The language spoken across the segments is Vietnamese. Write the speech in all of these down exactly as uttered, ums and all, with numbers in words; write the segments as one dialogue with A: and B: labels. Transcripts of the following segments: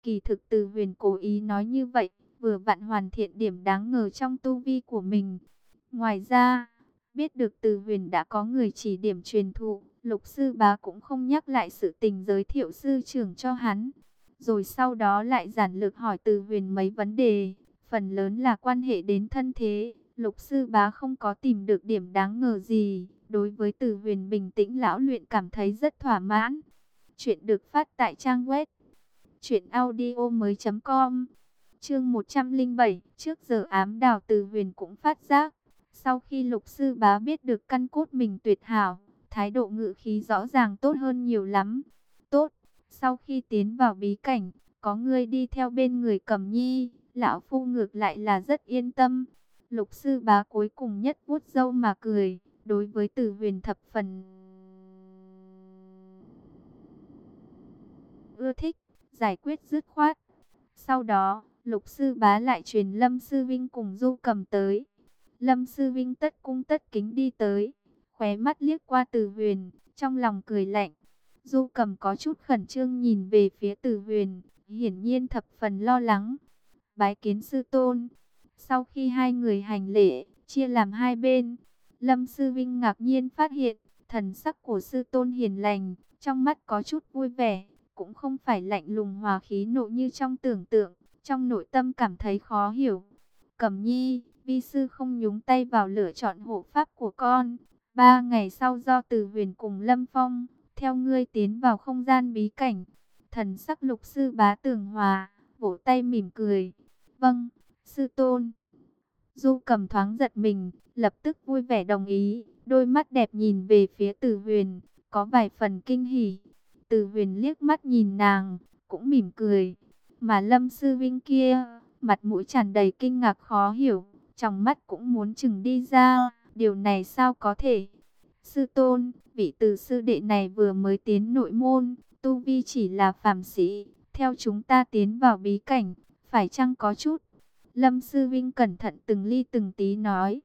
A: Kỳ thực Từ Huyền cố ý nói như vậy, vừa vặn hoàn thiện điểm đáng ngờ trong tu vi của mình. Ngoài ra, biết được Từ Huyền đã có người chỉ điểm truyền thụ, Lục Sư Bá cũng không nhắc lại sự tình giới thiệu sư trưởng cho hắn. Rồi sau đó lại giản lược hỏi Từ Huyền mấy vấn đề, phần lớn là quan hệ đến thân thế. Lục Sư Bá không có tìm được điểm đáng ngờ gì, đối với Từ Huyền bình tĩnh lão luyện cảm thấy rất thỏa mãn. Chuyện được phát tại trang web truyện audio mới chấm com. Chương một trăm lẻ bảy, trước giờ ám đào. Từ Huyền cũng phát giác, sau khi Lục Sư Bá biết được căn cốt mình tuyệt hảo, thái độ ngự khí rõ ràng tốt hơn nhiều lắm. Tốt, sau khi tiến vào bí cảnh, có ngươi đi theo bên người Cẩm Nhi, lão phu ngược lại là rất yên tâm. Lục Sư Bá cuối cùng nhất vuốt râu mà cười, đối với Từ Huyền thập phần ưa thích, giải quyết dứt khoát. Sau đó, Lục Sư Bá lại truyền Lâm Sư Vinh cùng Du Cầm tới. Lâm Sư Vinh tất cung tất kính đi tới, khóe mắt liếc qua Từ Huyền, trong lòng cười lạnh. Du Cầm có chút khẩn trương nhìn về phía Từ Huyền, hiển nhiên thập phần lo lắng. Bái kiến sư tôn. Sau khi hai người hành lễ, chia làm hai bên, Lâm Sư Vinh ngạc nhiên phát hiện, thần sắc của sư tôn hiền lành, trong mắt có chút vui vẻ, cũng không phải lạnh lùng hòa khí nộ như trong tưởng tượng, trong nội tâm cảm thấy khó hiểu. Cẩm Nhi, vi sư không nhúng tay vào lựa chọn hộ pháp của con. Ba ngày sau do Từ Huyền cùng Lâm Phong, theo ngươi tiến vào không gian bí cảnh. Thần sắc Lục Sư Bá tường hòa, vỗ tay mỉm cười. Vâng, sư tôn. Du Cầm thoáng giật mình, lập tức vui vẻ đồng ý, đôi mắt đẹp nhìn về phía Từ Huyền, có vài phần kinh hỉ. Từ Huyền liếc mắt nhìn nàng, cũng mỉm cười. Mà Lâm Sư Vinh kia, mặt mũi tràn đầy kinh ngạc khó hiểu, trong mắt cũng muốn chừng đi ra, điều này sao có thể? Sư tôn, vị Từ sư đệ này vừa mới tiến nội môn, tu vi chỉ là phàm sĩ, theo chúng ta tiến vào bí cảnh, phải chăng có chút? Lâm Sư Vinh cẩn thận từng ly từng tí nói.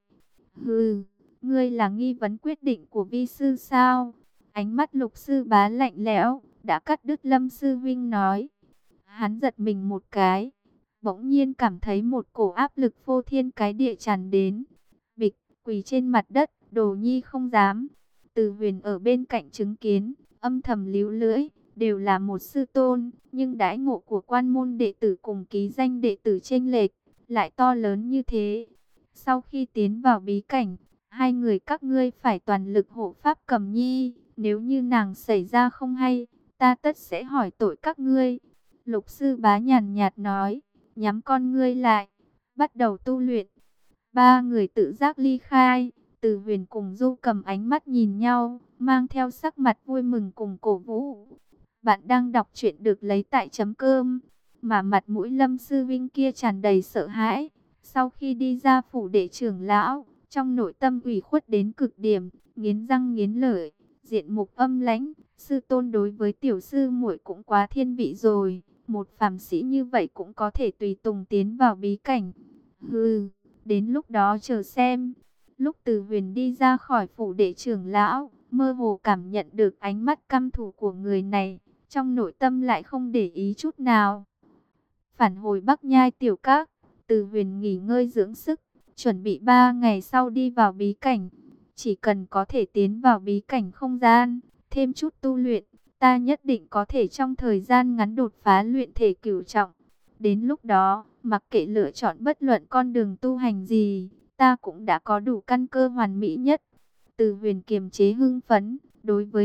A: Hừ, ngươi là nghi vấn quyết định của vi sư sao? Ánh mắt Lục Sư Bá lạnh lẽo, đã cắt đứt Lâm Sư Vinh nói. Hắn giật mình một cái, bỗng nhiên cảm thấy một cổ áp lực phô thiên cái địa tràn đến. Bịch, quỳ trên mặt đất, Đồ Nhi không dám. Từ Huyền ở bên cạnh chứng kiến, âm thầm líu lưỡi, đều là một sư tôn, nhưng đãi ngộ của quan môn đệ tử cùng ký danh đệ tử chênh lệch lại to lớn như thế. Sau khi tiến vào bí cảnh, hai người các ngươi phải toàn lực hộ pháp Cẩm Nhi, nếu như nàng xảy ra không hay, ta tất sẽ hỏi tội các ngươi. Lục Sư Bá nhàn nhạt nói, nhắm con ngươi lại, bắt đầu tu luyện. Ba người tự giác ly khai, Từ Huyền cùng Du Cầm ánh mắt nhìn nhau, mang theo sắc mặt vui mừng cùng cổ vũ. Bạn đang đọc truyện được lấy tại chấm cơm, mà mặt mũi Lâm Sư Vinh kia tràn đầy sợ hãi. Sau khi đi ra phủ đệ trưởng lão, trong nội tâm ủy khuất đến cực điểm, nghiến răng nghiến lợi, diện mục âm lãnh. Sư tôn đối với tiểu sư muội cũng quá thiên vị rồi, một phàm sĩ như vậy cũng có thể tùy tùng tiến vào bí cảnh. Hừ, đến lúc đó chờ xem. Lúc Từ Huyền đi ra khỏi phủ đệ trưởng lão, mơ hồ cảm nhận được ánh mắt căm thù của người này, trong nội tâm lại không để ý chút nào. Phản hồi Bắc Nhai tiểu các, Từ Huyền nghỉ ngơi dưỡng sức, chuẩn bị ba ngày sau đi vào bí cảnh. Chỉ cần có thể tiến vào bí cảnh không gian, thêm chút tu luyện, ta nhất định có thể trong thời gian ngắn đột phá luyện thể cửu trọng. Đến lúc đó, mặc kệ lựa chọn bất luận con đường tu hành gì, ta cũng đã có đủ căn cơ hoàn mỹ nhất. Từ Huyền kiềm chế hưng phấn, đối với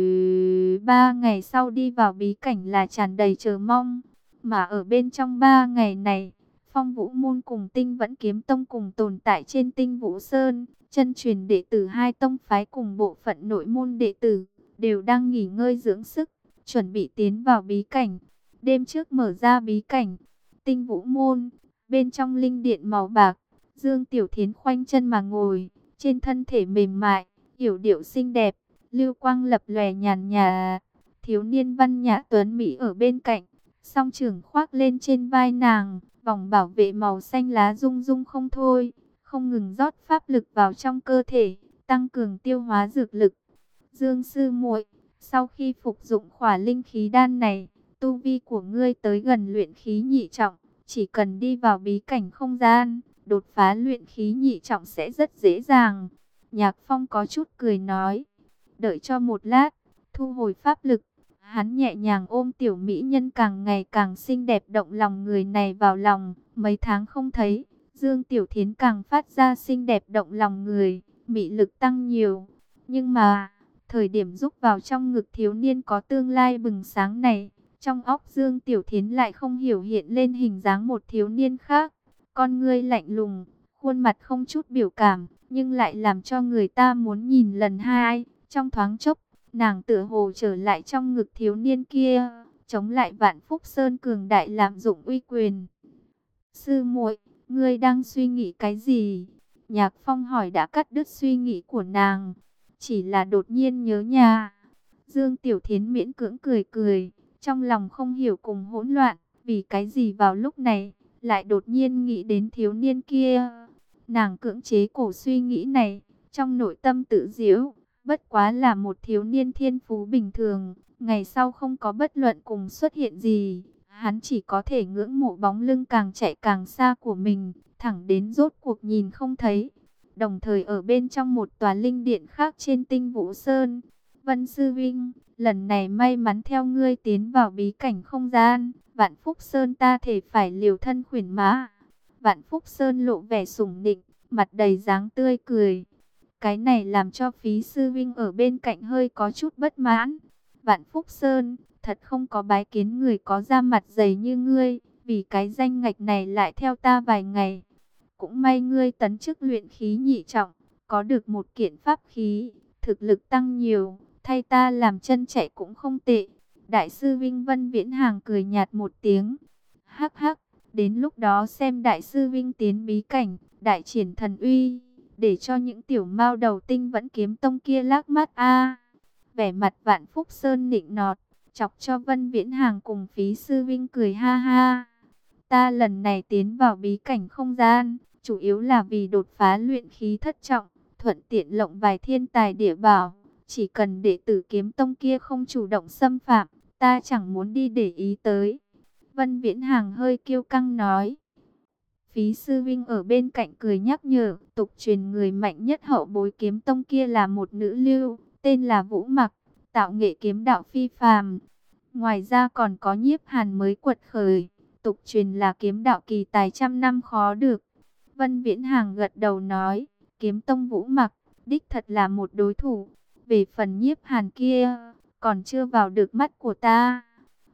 A: ba ngày sau đi vào bí cảnh là tràn đầy chờ mong. Mà ở bên trong ba ngày này, Phong Vũ Môn cùng Tinh Vẫn Kiếm Tông cùng tồn tại trên Tinh Vũ Sơn, chân truyền đệ tử hai tông phái cùng bộ phận nội môn đệ tử, đều đang nghỉ ngơi dưỡng sức, chuẩn bị tiến vào bí cảnh. Đêm trước mở ra bí cảnh, Tinh Vũ Môn, bên trong linh điện màu bạc, Dương Tiểu Thiến khoanh chân mà ngồi, trên thân thể mềm mại, yểu điệu xinh đẹp, lưu quang lập lòe nhàn nhà. Thiếu niên văn nhã tuấn mỹ ở bên cạnh, song trưởng khoác lên trên vai nàng, vòng bảo vệ màu xanh lá rung rung không thôi, không ngừng rót pháp lực vào trong cơ thể, tăng cường tiêu hóa dược lực. Dương sư muội, sau khi phục dụng khỏa linh khí đan này, tu vi của ngươi tới gần luyện khí nhị trọng, chỉ cần đi vào bí cảnh không gian, đột phá luyện khí nhị trọng sẽ rất dễ dàng. Nhạc Phong có chút cười nói, đợi cho một lát, thu hồi pháp lực, hắn nhẹ nhàng ôm tiểu mỹ nhân càng ngày càng xinh đẹp động lòng người này vào lòng. Mấy tháng không thấy, Dương Tiểu Thiến càng phát ra xinh đẹp động lòng người, mị lực tăng nhiều. Nhưng mà, thời điểm rúc vào trong ngực thiếu niên có tương lai bừng sáng này, trong óc Dương Tiểu Thiến lại không hiểu hiện lên hình dáng một thiếu niên khác. Con ngươi lạnh lùng, khuôn mặt không chút biểu cảm, nhưng lại làm cho người ta muốn nhìn lần hai. Trong thoáng chốc, nàng tựa hồ trở lại trong ngực thiếu niên kia, chống lại Vạn Phúc Sơn cường đại lạm dụng uy quyền. Sư muội, ngươi đang suy nghĩ cái gì? Nhạc Phong hỏi đã cắt đứt suy nghĩ của nàng. Chỉ là đột nhiên nhớ nhà. Dương Tiểu Thiến miễn cưỡng cười cười, trong lòng không hiểu cùng hỗn loạn, vì cái gì vào lúc này lại đột nhiên nghĩ đến thiếu niên kia. Nàng cưỡng chế cổ suy nghĩ này, trong nội tâm tự giễu, bất quá là một thiếu niên thiên phú bình thường, ngày sau không có bất luận cùng xuất hiện gì, hắn chỉ có thể ngưỡng mộ bóng lưng càng chạy càng xa của mình, thẳng đến rốt cuộc nhìn không thấy. Đồng thời ở bên trong một tòa linh điện khác trên Tinh Vũ Sơn, Vân Sư Vinh, lần này may mắn theo ngươi tiến vào bí cảnh không gian, Vạn Phúc Sơn ta thể phải liều thân khuyển mã. Vạn Phúc Sơn lộ vẻ sủng nịnh, mặt đầy dáng tươi cười. Cái này làm cho Phí Sư Vinh ở bên cạnh hơi có chút bất mãn. Vạn Phúc Sơn, thật không có bái kiến người có da mặt dày như ngươi, vì cái danh ngạch này lại theo ta vài ngày. Cũng may ngươi tấn chức luyện khí nhị trọng, có được một kiện pháp khí, thực lực tăng nhiều, thay ta làm chân chạy cũng không tệ. Đại sư Vinh Vân Viễn Hàng cười nhạt một tiếng. Hắc hắc, đến lúc đó xem đại sư Vinh tiến bí cảnh, đại triển thần uy, để cho những tiểu mao đầu tinh vẫn kiếm tông kia lác mắt a. Vẻ mặt Vạn Phúc Sơn nịnh nọt, chọc cho Vân Viễn Hàng cùng Phí Sư Vinh cười ha ha. Ta lần này tiến vào bí cảnh không gian, chủ yếu là vì đột phá luyện khí thất trọng, thuận tiện lộng vài thiên tài địa bảo. Chỉ cần đệ tử kiếm tông kia không chủ động xâm phạm, ta chẳng muốn đi để ý tới. Vân Viễn Hàng hơi kiêu căng nói. Phí Sư Vinh ở bên cạnh cười nhắc nhở, tục truyền người mạnh nhất hậu bối kiếm tông kia là một nữ lưu, tên là Vũ Mặc, tạo nghệ kiếm đạo phi phàm. Ngoài ra còn có Nhiếp Hàn mới quật khởi, tục truyền là kiếm đạo kỳ tài trăm năm khó được. Vân Viễn Hàng gật đầu nói, kiếm tông Vũ Mặc, đích thật là một đối thủ. Về phần Nhiếp Hàn kia, còn chưa vào được mắt của ta.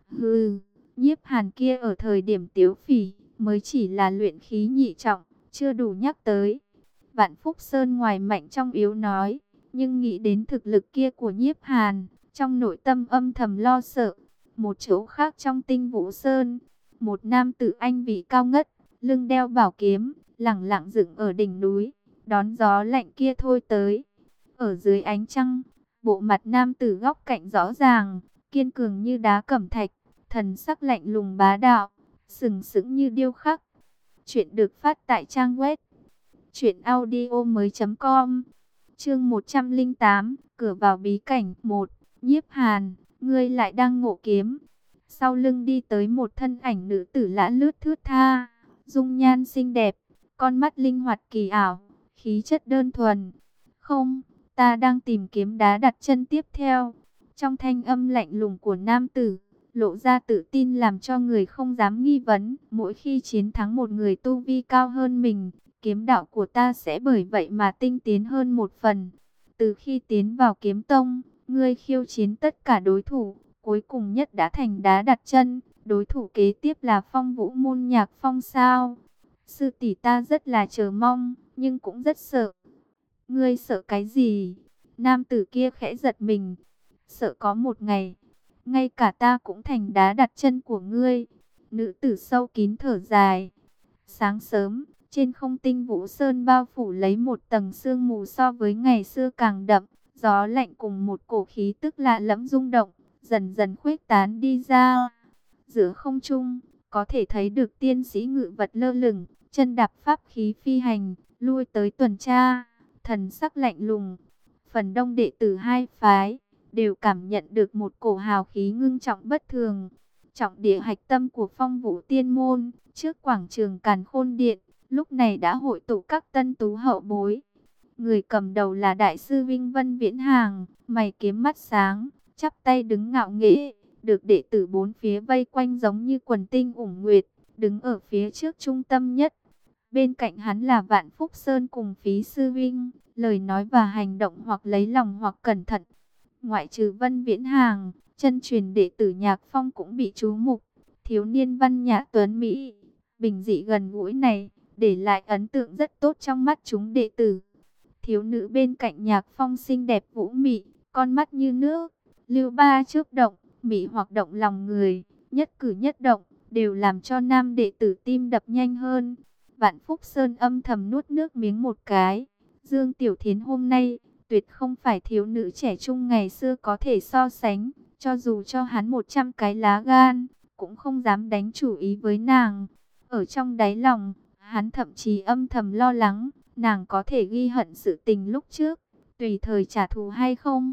A: Hừ, Nhiếp Hàn kia ở thời điểm tiếu phỉ, mới chỉ là luyện khí nhị trọng, chưa đủ nhắc tới. Vạn Phúc Sơn ngoài mạnh trong yếu nói, nhưng nghĩ đến thực lực kia của Nhiếp Hàn, trong nội tâm âm thầm lo sợ. Một chỗ khác trong Tinh Vũ Sơn, một nam tử anh vị cao ngất, lưng đeo bảo kiếm, lẳng lặng dựng ở đỉnh núi, đón gió lạnh kia thôi tới. Ở dưới ánh trăng, bộ mặt nam tử góc cạnh rõ ràng, kiên cường như đá cẩm thạch, thần sắc lạnh lùng bá đạo, sừng sững như điêu khắc. Chuyện được phát tại trang web truyện audio mới chấm com. Chương một trăm lẻ tám, cửa vào bí cảnh một. Nhiếp Hàn, ngươi lại đang ngộ kiếm. Sau lưng đi tới một thân ảnh nữ tử lã lướt thướt tha, dung nhan xinh đẹp, con mắt linh hoạt kỳ ảo, khí chất đơn thuần. Không, ta đang tìm kiếm đá đặt chân tiếp theo. Trong thanh âm lạnh lùng của nam tử, lộ ra tự tin làm cho người không dám nghi vấn. Mỗi khi chiến thắng một người tu vi cao hơn mình, kiếm đạo của ta sẽ bởi vậy mà tinh tiến hơn một phần. Từ khi tiến vào kiếm tông, ngươi khiêu chiến tất cả đối thủ, cuối cùng nhất đã thành đá đặt chân. Đối thủ kế tiếp là Phong Vũ môn Nhạc Phong sao? Sư tỷ ta rất là chờ mong, nhưng cũng rất sợ. Ngươi sợ cái gì? Nam tử kia khẽ giật mình. Sợ có một ngày, ngay cả ta cũng thành đá đặt chân của ngươi. Nữ tử sâu kín thở dài. Sáng sớm, trên không Tinh Vũ Sơn bao phủ lấy một tầng sương mù so với ngày xưa càng đậm. Gió lạnh cùng một cổ khí tức lạ lẫm rung động, dần dần khuếch tán đi ra. Giữa không trung, có thể thấy được tiên sĩ ngự vật lơ lửng, chân đạp pháp khí phi hành, lui tới tuần tra, thần sắc lạnh lùng. Phần đông đệ tử hai phái đều cảm nhận được một cổ hào khí ngưng trọng bất thường. trọng địa hạch tâm của Phong Vũ Tiên môn, trước quảng trường Càn Khôn Điện, lúc này đã hội tụ các tân tú hậu bối. Người cầm đầu là đại sư Vinh Vân Viễn Hàng, mày kiếm mắt sáng, chắp tay đứng ngạo nghễ, được đệ tử bốn phía vây quanh giống như quần tinh ủng nguyệt, đứng ở phía trước trung tâm nhất. Bên cạnh hắn là Vạn Phúc Sơn cùng Phí Sư Vinh, lời nói và hành động hoặc lấy lòng hoặc cẩn thận. Ngoại trừ Vân Viễn Hàng, chân truyền đệ tử Nhạc Phong cũng bị chú mục. Thiếu niên văn nhã tuấn Mỹ, bình dị gần gũi này, để lại ấn tượng rất tốt trong mắt chúng đệ tử. Thiếu nữ bên cạnh Nhạc Phong xinh đẹp vũ mị, con mắt như nước, lưu ba chớp động, mị hoặc động lòng người, nhất cử nhất động, đều làm cho nam đệ tử tim đập nhanh hơn. Vạn Phúc Sơn âm thầm nuốt nước miếng một cái. Dương Tiểu Thiến hôm nay, tuyệt không phải thiếu nữ trẻ trung ngày xưa có thể so sánh. Cho dù cho hắn một trăm cái lá gan, cũng không dám đánh chủ ý với nàng. Ở trong đáy lòng, hắn thậm chí âm thầm lo lắng, nàng có thể ghi hận sự tình lúc trước, tùy thời trả thù hay không.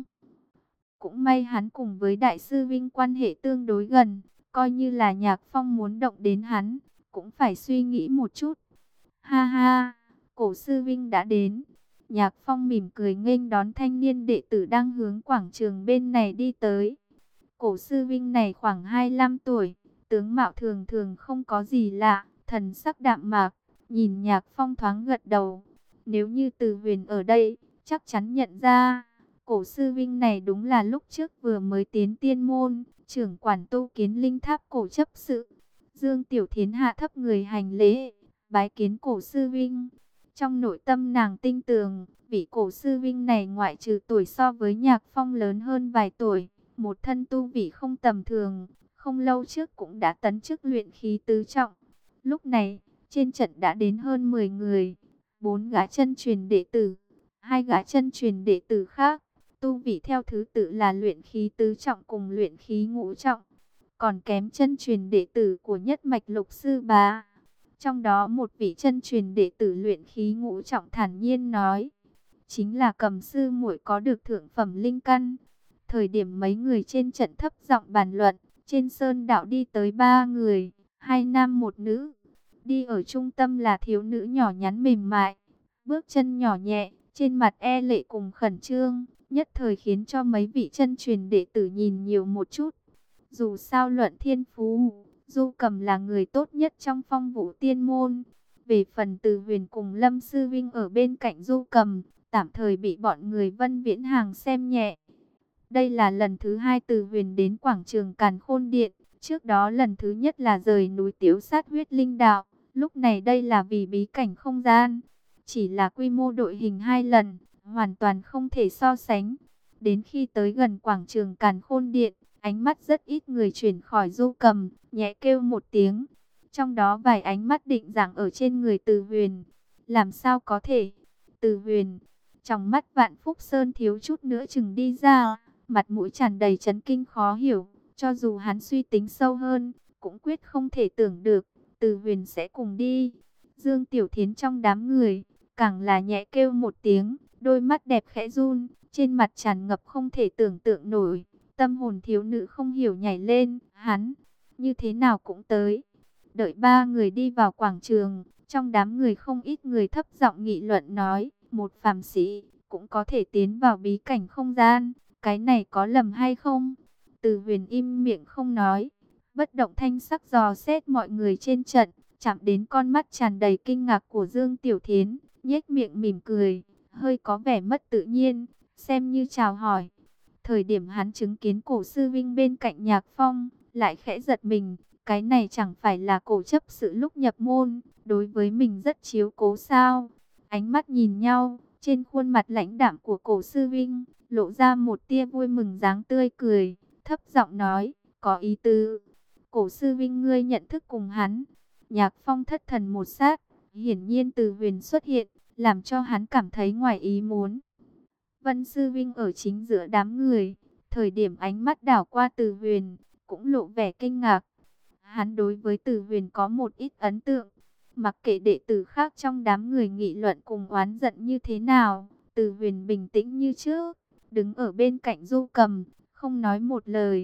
A: Cũng may hắn cùng với đại sư Vinh quan hệ tương đối gần, coi như là Nhạc Phong muốn động đến hắn, cũng phải suy nghĩ một chút. Ha ha, cổ sư Vinh đã đến. Nhạc Phong mỉm cười nghênh đón thanh niên đệ tử đang hướng quảng trường bên này đi tới. Cổ sư Vinh này khoảng hai mươi lăm tuổi, tướng mạo thường thường không có gì lạ, thần sắc đạm mạc, nhìn Nhạc Phong thoáng gật đầu. Nếu như Từ Huyền ở đây, chắc chắn nhận ra, cổ sư Vinh này đúng là lúc trước vừa mới tiến tiên môn, trưởng quản tu kiến linh tháp cổ chấp sự. Dương Tiểu Thiến hạ thấp người hành lễ, bái kiến cổ sư Vinh. Trong nội tâm nàng tinh tường, vị cổ sư Vinh này ngoại trừ tuổi so với Nhạc Phong lớn hơn vài tuổi, một thân tu vị không tầm thường, không lâu trước cũng đã tấn chức luyện khí tứ trọng. Lúc này, trên trận đã đến hơn mười người, bốn gã chân truyền đệ tử, hai gã chân truyền đệ tử khác, tu vị theo thứ tự là luyện khí tứ trọng cùng luyện khí ngũ trọng, còn kém chân truyền đệ tử của nhất mạch Lục sư bá. Trong đó một vị chân truyền đệ tử luyện khí ngũ trọng thản nhiên nói, chính là Cầm sư muội có được thượng phẩm linh căn. Thời điểm mấy người trên trận thấp giọng bàn luận, trên sơn đạo đi tới ba người, hai nam một nữ. Đi ở trung tâm là thiếu nữ nhỏ nhắn mềm mại, bước chân nhỏ nhẹ, trên mặt e lệ cùng khẩn trương, nhất thời khiến cho mấy vị chân truyền đệ tử nhìn nhiều một chút. Dù sao luận thiên phú, Du Cầm là người tốt nhất trong Phong Vũ Tiên môn. Về phần Từ Huyền cùng Lâm Sư Vinh ở bên cạnh Du Cầm, tạm thời bị bọn người Vân Viễn Hàng xem nhẹ. Đây là lần thứ hai Từ Huyền đến quảng trường Càn Khôn Điện, trước đó lần thứ nhất là rời núi Tiếu Sát huyết linh đạo, lúc này đây là vì bí cảnh không gian. Chỉ là quy mô đội hình hai lần, hoàn toàn không thể so sánh. Đến khi tới gần quảng trường Càn Khôn Điện, ánh mắt rất ít người chuyển khỏi Du Cầm, nhẹ kêu một tiếng. Trong đó vài ánh mắt định dạng ở trên người Từ Huyền. Làm sao có thể? Từ Huyền, trong mắt Vạn Phúc Sơn thiếu chút nữa chừng đi ra, mặt mũi tràn đầy chấn kinh khó hiểu. Cho dù hắn suy tính sâu hơn, cũng quyết không thể tưởng được Từ Huyền sẽ cùng đi. Dương Tiểu Thiến trong đám người, càng là nhẹ kêu một tiếng, đôi mắt đẹp khẽ run, trên mặt tràn ngập không thể tưởng tượng nổi. Tâm hồn thiếu nữ không hiểu nhảy lên, hắn như thế nào cũng tới. Đợi ba người đi vào quảng trường, trong đám người không ít người thấp giọng nghị luận nói, một phàm sĩ cũng có thể tiến vào bí cảnh không gian, cái này có lầm hay không? Từ Huyền im miệng không nói, bất động thanh sắc dò xét mọi người trên trận, chạm đến con mắt tràn đầy kinh ngạc của Dương Tiểu Thiến, nhếch miệng mỉm cười, hơi có vẻ mất tự nhiên, xem như chào hỏi. Thời điểm hắn chứng kiến cổ sư Vinh bên cạnh Nhạc Phong, lại khẽ giật mình, cái này chẳng phải là cổ chấp sự lúc nhập môn, đối với mình rất chiếu cố sao? Ánh mắt nhìn nhau, trên khuôn mặt lãnh đạm của cổ sư Vinh, lộ ra một tia vui mừng dáng tươi cười, thấp giọng nói, có ý tứ. Cổ sư Vinh ngươi nhận thức cùng hắn. Nhạc Phong thất thần một sát, hiển nhiên Từ Huyền xuất hiện, làm cho hắn cảm thấy ngoài ý muốn. Vân Sư Vinh ở chính giữa đám người, thời điểm ánh mắt đảo qua Từ Huyền, cũng lộ vẻ kinh ngạc. Hắn đối với Từ Huyền có một ít ấn tượng, mặc kệ đệ tử khác trong đám người nghị luận cùng oán giận như thế nào, Từ Huyền bình tĩnh như trước, đứng ở bên cạnh Du Cầm, không nói một lời.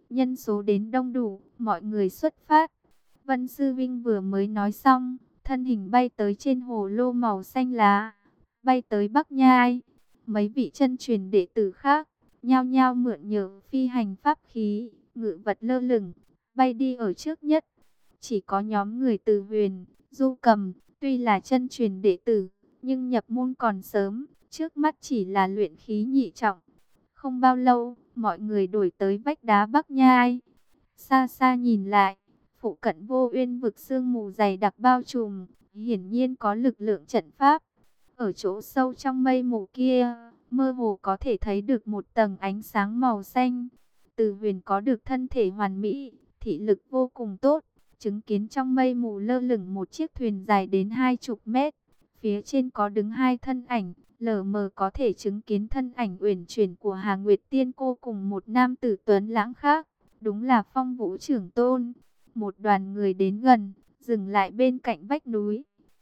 A: Nhân số đến đông đủ, mọi người xuất phát. Vân Sư Vinh vừa mới nói xong, thân hình bay tới trên hồ lô màu xanh lá, bay tới Bắc Nhai. Mấy vị chân truyền đệ tử khác, nhao nhao mượn nhờ phi hành pháp khí, ngự vật lơ lửng, bay đi ở trước nhất. Chỉ có nhóm người Từ Huyền, Du Cầm, tuy là chân truyền đệ tử, nhưng nhập môn còn sớm, trước mắt chỉ là luyện khí nhị trọng. Không bao lâu, mọi người đuổi tới vách đá Bắc Nhai. Xa xa nhìn lại, phụ cận Vô Uyên vực sương mù dày đặc bao trùm, hiển nhiên có lực lượng trận pháp. Ở chỗ sâu trong mây mù kia, mơ hồ có thể thấy được một tầng ánh sáng màu xanh. Từ Huyền có được thân thể hoàn mỹ, thị lực vô cùng tốt, chứng kiến trong mây mù lơ lửng một chiếc thuyền dài đến hai chục mét. Phía trên có đứng hai thân ảnh, lờ mờ có thể chứng kiến thân ảnh uyển chuyển của Hà Nguyệt Tiên Cô cùng một nam tử tuấn lãng khác. Đúng là Phong Vũ Trưởng Tôn. Một đoàn người đến gần, dừng lại bên cạnh vách núi.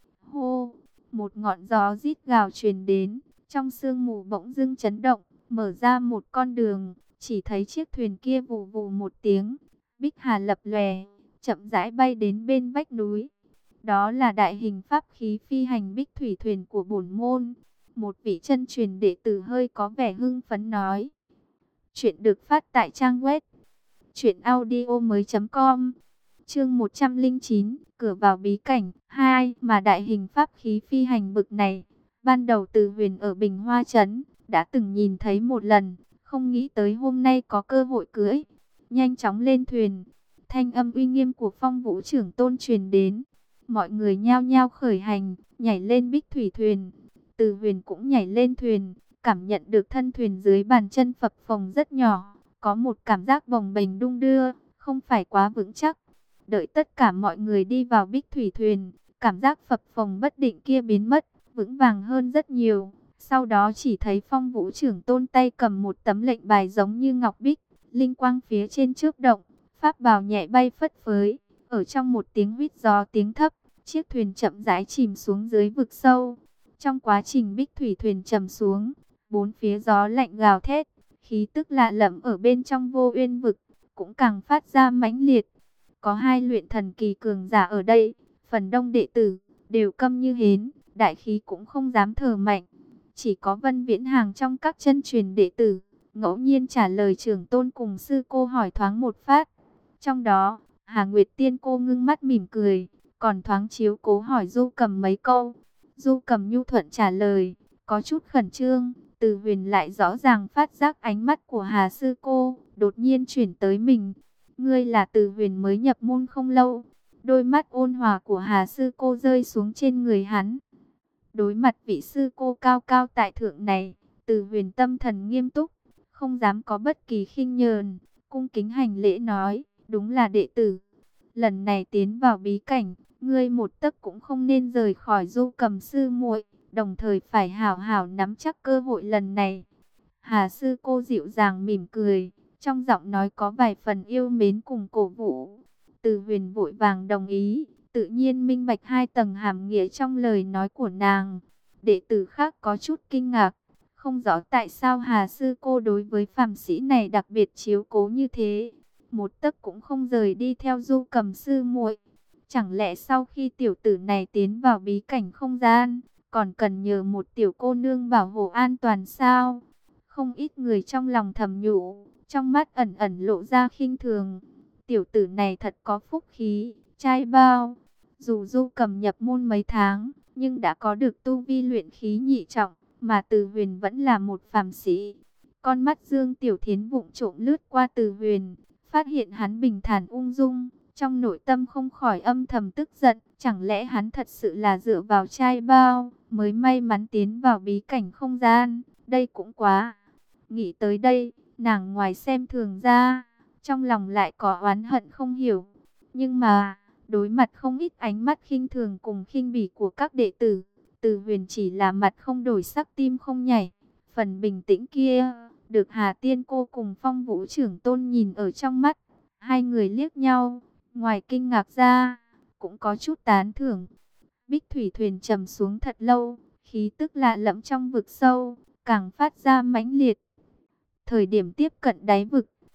A: Hô, một ngọn gió rít gào truyền đến, trong sương mù bỗng dưng chấn động, mở ra một con đường, chỉ thấy chiếc thuyền kia vù vù một tiếng, bích hà lập lòe, chậm rãi bay đến bên vách núi. Đó là đại hình pháp khí phi hành bích thủy thuyền của bổn môn. Một vị chân truyền đệ tử hơi có vẻ hưng phấn nói. Chuyện được phát tại trang web truyện audio mới chấm com. Chương một trăm lẻ chín, cửa vào bí cảnh hai. Mà đại hình pháp khí phi hành bực này, ban đầu Từ Huyền ở Bình Hoa Trấn đã từng nhìn thấy một lần, không nghĩ tới hôm nay có cơ hội cưỡi. Nhanh chóng lên thuyền, thanh âm uy nghiêm của Phong Vũ Trưởng Tôn truyền đến. Mọi người nhao nhao khởi hành, nhảy lên bích thủy thuyền. Từ Huyền cũng nhảy lên thuyền, cảm nhận được thân thuyền dưới bàn chân phập phồng rất nhỏ, có một cảm giác bồng bềnh đung đưa, không phải quá vững chắc. Đợi tất cả mọi người đi vào bích thủy thuyền, cảm giác phập phồng bất định kia biến mất, vững vàng hơn rất nhiều. Sau đó chỉ thấy Phong Vũ Trưởng Tôn tay cầm một tấm lệnh bài giống như ngọc bích, linh quang phía trên chớp động, pháp bào nhẹ bay phất phới. Ở trong một tiếng huýt gió tiếng thấp, chiếc thuyền chậm rãi chìm xuống dưới vực sâu. Trong quá trình bích thủy thuyền trầm xuống, bốn phía gió lạnh gào thét, khí tức lạ lẫm ở bên trong Vô Uyên vực cũng càng phát ra mãnh liệt. Có hai luyện thần kỳ cường giả ở đây, phần đông đệ tử đều câm như hến, đại khí cũng không dám thở mạnh. Chỉ có Vân Viễn Hàng trong các chân truyền đệ tử, ngẫu nhiên trả lời trưởng tôn cùng sư cô hỏi thoáng một phát. Trong đó, Hà Nguyệt Tiên Cô ngưng mắt mỉm cười, còn thoáng chiếu cố hỏi Du Cầm mấy câu. Du Cầm nhu thuận trả lời, có chút khẩn trương. Từ Huyền lại rõ ràng phát giác ánh mắt của Hà sư cô đột nhiên chuyển tới mình. Ngươi là Từ Huyền mới nhập môn không lâu. Đôi mắt ôn hòa của Hà sư cô rơi xuống trên người hắn. Đối mặt vị sư cô cao cao tại thượng này, Từ Huyền tâm thần nghiêm túc, không dám có bất kỳ khinh nhờn, cung kính hành lễ nói, đúng là đệ tử. Lần này tiến vào bí cảnh, ngươi một tấc cũng không nên rời khỏi Du Cầm sư muội, đồng thời phải hảo hảo nắm chắc cơ hội lần này. Hà sư cô dịu dàng mỉm cười, trong giọng nói có vài phần yêu mến cùng cổ vũ. Từ Huyền vội vàng đồng ý, tự nhiên minh bạch hai tầng hàm nghĩa trong lời nói của nàng. Đệ tử khác có chút kinh ngạc, không rõ tại sao Hà sư cô đối với phàm sĩ này đặc biệt chiếu cố như thế, một tấc cũng không rời đi theo Du Cầm sư muội. Chẳng lẽ sau khi tiểu tử này tiến vào bí cảnh không gian, còn cần nhờ một tiểu cô nương bảo hộ an toàn sao? Không ít người trong lòng thầm nhủ, trong mắt ẩn ẩn lộ ra khinh thường. Tiểu tử này thật có phúc khí, trai bao. Dù Du Cầm nhập môn mấy tháng, nhưng đã có được tu vi luyện khí nhị trọng, mà Từ Huyền vẫn là một phàm sĩ. Con mắt Dương Tiểu Thiến vụng trộm lướt qua Từ Huyền, phát hiện hắn bình thản ung dung, trong nội tâm không khỏi âm thầm tức giận. Chẳng lẽ hắn thật sự là dựa vào trai bao mới may mắn tiến vào bí cảnh không gian? Đây cũng quá. Nghĩ tới đây, nàng ngoài xem thường ra, trong lòng lại có oán hận không hiểu. Nhưng mà, đối mặt không ít ánh mắt khinh thường cùng khinh bỉ của các đệ tử, Từ Huyền chỉ là mặt không đổi sắc tim không nhảy. Phần bình tĩnh kia, được Hà Tiên Cô cùng Phong Vũ Trưởng Tôn nhìn ở trong mắt. Hai người liếc nhau, ngoài kinh ngạc ra, cũng có chút tán thưởng. Bích thủy thuyền trầm xuống thật lâu, khí tức lạ lẫm trong vực sâu, càng phát ra mãnh liệt. Thời điểm tiếp cận đáy vực,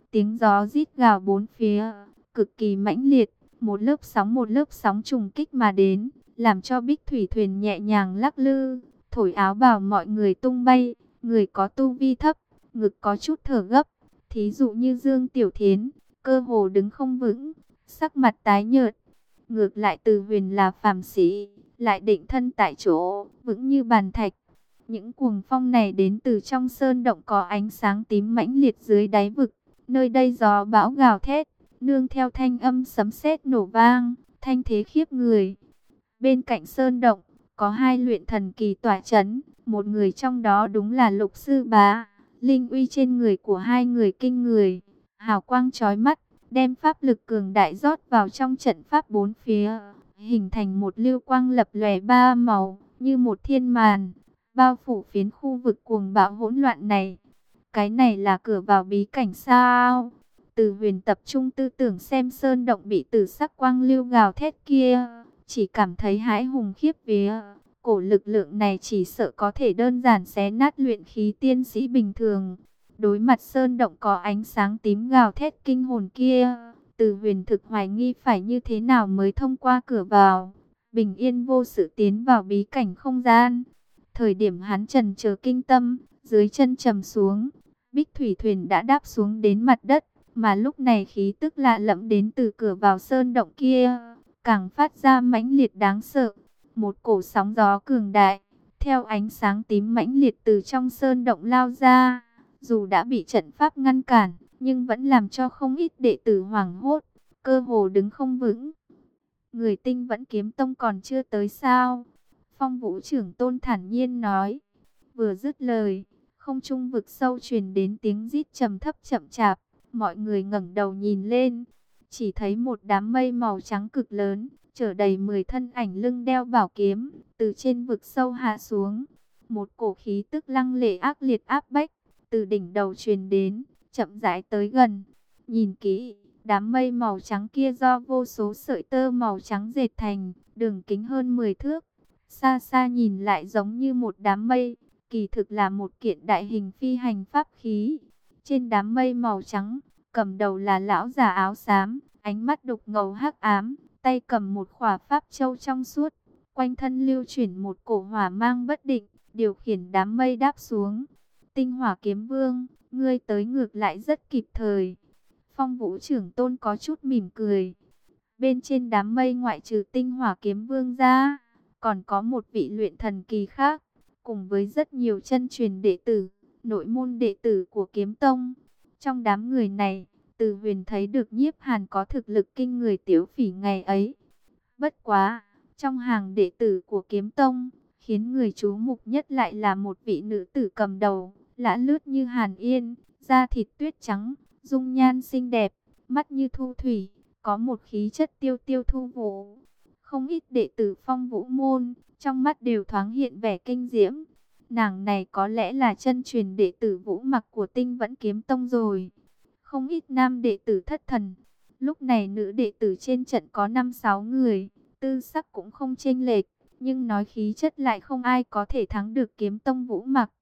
A: tiếng gió rít gào bốn phía, cực kỳ mãnh liệt, một lớp sóng một lớp sóng trùng kích mà đến, làm cho Bích Thủy thuyền nhẹ nhàng lắc lư, thổi áo bào mọi người tung bay. Người có tu vi thấp, ngực có chút thở gấp, thí dụ như Dương Tiểu Thiến, cơ hồ đứng không vững, sắc mặt tái nhợt. Ngược lại Từ Huyền là phàm sĩ, lại định thân tại chỗ, vững như bàn thạch. Những cuồng phong này đến từ trong sơn động có ánh sáng tím mãnh liệt dưới đáy vực, nơi đây gió bão gào thét, nương theo thanh âm sấm sét nổ vang, thanh thế khiếp người. Bên cạnh sơn động, có hai luyện thần kỳ tỏa chấn, một người trong đó đúng là Lục Sư Bá. Linh uy trên người của hai người kinh người, hào quang chói mắt, đem pháp lực cường đại rót vào trong trận pháp bốn phía, hình thành một lưu quang lập lòe ba màu, như một thiên màn, bao phủ phiến khu vực cuồng bạo hỗn loạn này. Cái này là cửa vào bí cảnh sao? Từ Huyền tập trung tư tưởng xem sơn động bị tử sắc quang lưu gào thét kia, chỉ cảm thấy hãi hùng khiếp vía. Cổ lực lượng này chỉ sợ có thể đơn giản xé nát luyện khí tiên sĩ bình thường. Đối mặt sơn động có ánh sáng tím gào thét kinh hồn kia, Từ Huyền thực hoài nghi phải như thế nào mới thông qua cửa vào, bình yên vô sự tiến vào bí cảnh không gian. Thời điểm hắn trần chờ kinh tâm, dưới chân trầm xuống, Bích Thủy thuyền đã đáp xuống đến mặt đất, mà lúc này khí tức lạ lẫm đến từ cửa vào sơn động kia, càng phát ra mãnh liệt đáng sợ. Một cổ sóng gió cường đại, theo ánh sáng tím mãnh liệt từ trong sơn động lao ra, dù đã bị trận pháp ngăn cản, nhưng vẫn làm cho không ít đệ tử hoảng hốt, cơ hồ đứng không vững. Người Tinh Vẫn Kiếm Tông còn chưa tới sao? Phong Vũ trưởng tôn thản nhiên nói. Vừa dứt lời, không trung vực sâu truyền đến tiếng rít trầm thấp chậm chạp, mọi người ngẩng đầu nhìn lên, chỉ thấy một đám mây màu trắng cực lớn, chở đầy mười thân ảnh lưng đeo bảo kiếm, từ trên vực sâu hạ xuống. Một cổ khí tức lăng lệ ác liệt áp bách, từ đỉnh đầu truyền đến, chậm rãi tới gần. Nhìn kỹ, đám mây màu trắng kia do vô số sợi tơ màu trắng dệt thành, đường kính hơn mười thước. Xa xa nhìn lại giống như một đám mây, kỳ thực là một kiện đại hình phi hành pháp khí. Trên đám mây màu trắng, cầm đầu là lão già áo xám, ánh mắt đục ngầu hắc ám, tay cầm một khỏa pháp châu trong suốt, quanh thân lưu chuyển một cổ hỏa mang bất định, điều khiển đám mây đáp xuống. Tinh Hỏa Kiếm Vương, ngươi tới ngược lại rất kịp thời. Phong Vũ trưởng tôn có chút mỉm cười. Bên trên đám mây ngoại trừ Tinh Hỏa Kiếm Vương ra, còn có một vị luyện thần kỳ khác, cùng với rất nhiều chân truyền đệ tử, nội môn đệ tử của Kiếm Tông. Trong đám người này, Từ Huyền thấy được Nhiếp Hàn có thực lực kinh người Tiếu Phỉ ngày ấy. Bất quá, trong hàng đệ tử của Kiếm Tông, khiến người chú mục nhất lại là một vị nữ tử cầm đầu, lã lướt như Hàn Yên, da thịt tuyết trắng, dung nhan xinh đẹp, mắt như thu thủy, có một khí chất tiêu tiêu thu vũ. Không ít đệ tử Phong Vũ môn, trong mắt đều thoáng hiện vẻ kinh diễm. Nàng này có lẽ là chân truyền đệ tử Vũ Mặc của Tinh Vẫn Kiếm Tông rồi. Không ít nam đệ tử thất thần. Lúc này nữ đệ tử trên trận có năm sáu người, tư sắc cũng không chênh lệch, nhưng nói khí chất lại không ai có thể thắng được Kiếm Tông Vũ Mặc.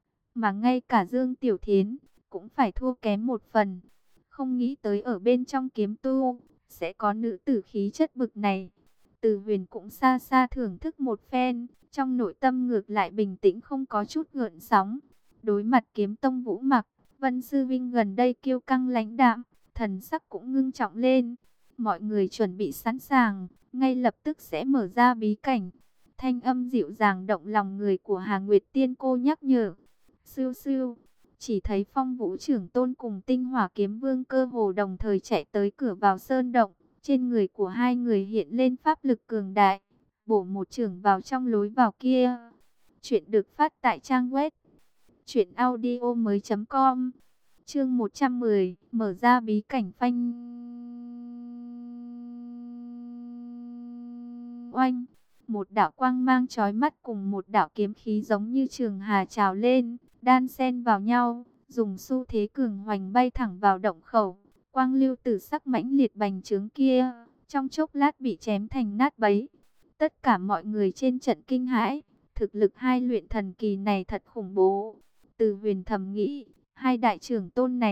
A: Mà ngay cả Dương Tiểu Thiến cũng phải thua kém một phần. Không nghĩ tới ở bên trong kiếm tu sẽ có nữ tử khí chất bực này. Từ Huyền cũng xa xa thưởng thức một phen, trong nội tâm ngược lại bình tĩnh không có chút gợn sóng. Đối mặt Kiếm Tông Vũ Mặc, Vân Sư Vinh gần đây kiêu căng lãnh đạm, thần sắc cũng ngưng trọng lên. Mọi người chuẩn bị sẵn sàng, ngay lập tức sẽ mở ra bí cảnh. Thanh âm dịu dàng động lòng người của Hà Nguyệt Tiên cô nhắc nhở. Siêu siêu, chỉ thấy Phong Vũ trưởng tôn cùng Tinh Hỏa Kiếm Vương cơ hồ đồng thời chạy tới cửa vào sơn động. Trên người của hai người hiện lên pháp lực cường đại, bổ một chưởng vào trong lối vào kia. Chuyện được phát tại trang web truyện audio mới chấm com. Chương một trăm mười, mở ra bí cảnh phanh. Oanh, một đạo quang mang chói mắt cùng một đạo kiếm khí giống như trường hà trào lên, đan xen vào nhau, dùng xu thế cường hoành bay thẳng vào động khẩu. Quang lưu tử sắc mãnh liệt bành trướng kia, trong chốc lát bị chém thành nát bấy. Tất cả mọi người trên trận kinh hãi, thực lực hai luyện thần kỳ này thật khủng bố. Từ Huyền thầm nghĩ, hai đại trưởng tôn này,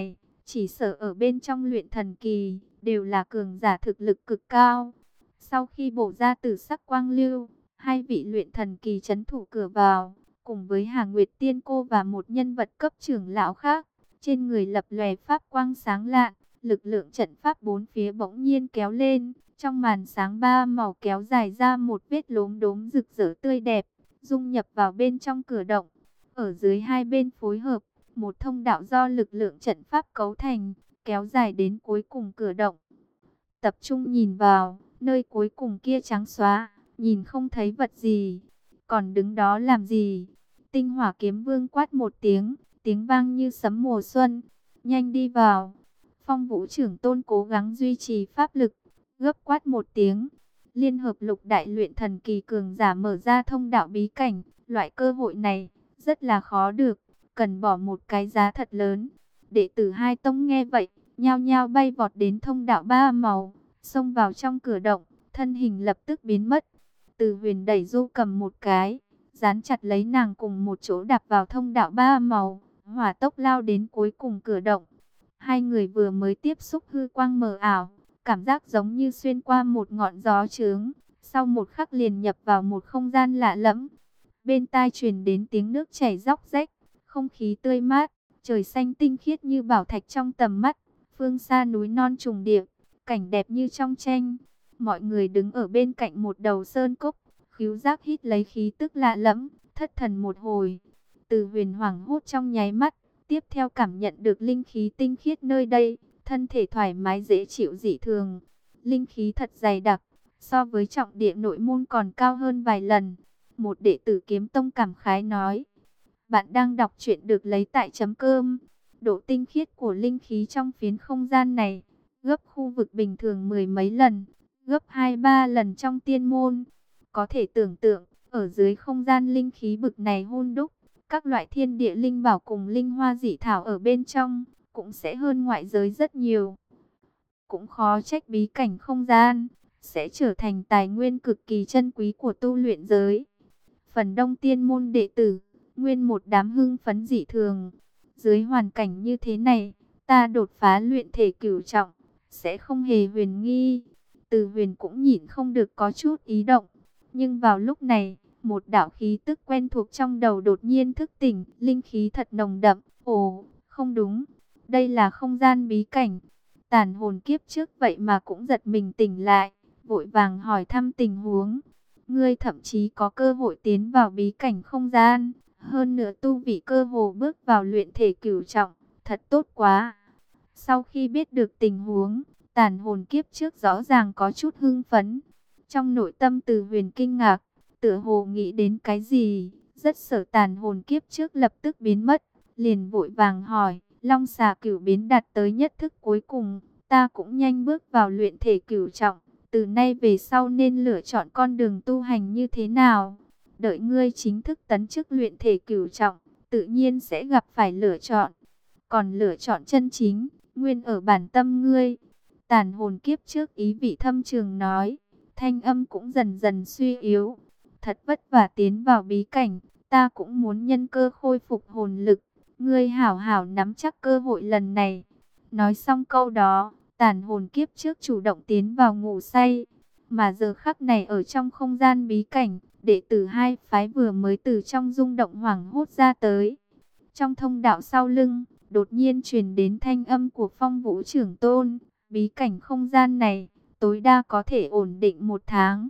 A: chỉ sợ ở bên trong luyện thần kỳ, đều là cường giả thực lực cực cao. Sau khi bổ ra tử sắc quang lưu, hai vị luyện thần kỳ trấn thủ cửa vào, cùng với Hà Nguyệt Tiên Cô và một nhân vật cấp trưởng lão khác, trên người lập lòe pháp quang sáng lạn, lực lượng trận pháp bốn phía bỗng nhiên kéo lên, trong màn sáng ba màu kéo dài ra một vết lốm đốm rực rỡ tươi đẹp, dung nhập vào bên trong cửa động. Ở dưới hai bên phối hợp, một thông đạo do lực lượng trận pháp cấu thành, kéo dài đến cuối cùng cửa động. Tập trung nhìn vào, nơi cuối cùng kia trắng xóa, nhìn không thấy vật gì. Còn đứng đó làm gì? Tinh Hỏa Kiếm Vương quát một tiếng, tiếng vang như sấm mùa xuân. Nhanh đi vào. Phong Vũ Trưởng Tôn cố gắng duy trì pháp lực, gấp quát một tiếng. Liên hợp lục đại luyện thần kỳ cường giả mở ra thông đạo bí cảnh. Loại cơ hội này rất là khó được, cần bỏ một cái giá thật lớn. Đệ tử hai tông nghe vậy, nhao nhao bay vọt đến thông đạo ba màu, xông vào trong cửa động, thân hình lập tức biến mất. Từ Huyền đẩy Du Cầm một cái, dán chặt lấy nàng cùng một chỗ đạp vào thông đạo ba màu, hỏa tốc lao đến cuối cùng cửa động. Hai người vừa mới tiếp xúc hư quang mờ ảo, cảm giác giống như xuyên qua một ngọn gió trướng, sau một khắc liền nhập vào một không gian lạ lẫm. Bên tai truyền đến tiếng nước chảy róc rách, không khí tươi mát, trời xanh tinh khiết như bảo thạch trong tầm mắt, phương xa núi non trùng điệp, cảnh đẹp như trong tranh. Mọi người đứng ở bên cạnh một đầu sơn cốc, khứu giác hít lấy khí tức lạ lẫm, thất thần một hồi. Từ Huyền hoảng hốt trong nháy mắt, tiếp theo cảm nhận được linh khí tinh khiết nơi đây, thân thể thoải mái dễ chịu dị thường. Linh khí thật dày đặc, so với trọng địa nội môn còn cao hơn vài lần. Một đệ tử Kiếm Tông cảm khái nói: bạn đang đọc truyện được lấy tại chấm cơm. Độ tinh khiết của linh khí trong phiến không gian này, gấp khu vực bình thường mười mấy lần, gấp hai ba lần trong tiên môn. Có thể tưởng tượng, ở dưới không gian linh khí bực này hun đúc, các loại thiên địa linh bảo cùng linh hoa dị thảo ở bên trong, cũng sẽ hơn ngoại giới rất nhiều. Cũng khó trách bí cảnh không gian, sẽ trở thành tài nguyên cực kỳ chân quý của tu luyện giới. Phần đông tiên môn đệ tử, nguyên một đám hưng phấn dị thường. Dưới hoàn cảnh như thế này, ta đột phá luyện thể cửu trọng, sẽ không hề huyền nghi. Từ Huyền cũng nhịn không được có chút ý động. Nhưng vào lúc này, một đạo khí tức quen thuộc trong đầu đột nhiên thức tỉnh, linh khí thật nồng đậm. Ồ, không đúng, đây là không gian bí cảnh. Tàn hồn kiếp trước vậy mà cũng giật mình tỉnh lại, vội vàng hỏi thăm tình huống. Ngươi thậm chí có cơ hội tiến vào bí cảnh không gian, hơn nữa tu vị cơ hồ bước vào luyện thể cửu trọng, thật tốt quá. Sau khi biết được tình huống, tàn hồn kiếp trước rõ ràng có chút hưng phấn. Trong nội tâm Từ Huyền kinh ngạc, tựa hồ nghĩ đến cái gì, rất sợ tàn hồn kiếp trước lập tức biến mất, liền vội vàng hỏi: Long xà cửu biến đạt tới nhất thức cuối cùng, ta cũng nhanh bước vào luyện thể cửu trọng, từ nay về sau nên lựa chọn con đường tu hành như thế nào? Đợi ngươi chính thức tấn chức luyện thể cửu trọng, tự nhiên sẽ gặp phải lựa chọn. Còn lựa chọn chân chính, nguyên ở bản tâm ngươi. Tàn hồn kiếp trước ý vị thâm trường nói, thanh âm cũng dần dần suy yếu. Thật vất vả tiến vào bí cảnh, ta cũng muốn nhân cơ khôi phục hồn lực. Ngươi hảo hảo nắm chắc cơ hội lần này. Nói xong câu đó, tàn hồn kiếp trước chủ động tiến vào ngủ say. Mà giờ khắc này ở trong không gian bí cảnh, đệ tử hai phái vừa mới từ trong rung động hoảng hốt ra tới. Trong thông đạo sau lưng, đột nhiên truyền đến thanh âm của Phong Vũ Trưởng Tôn. Bí cảnh không gian này, tối đa có thể ổn định một tháng.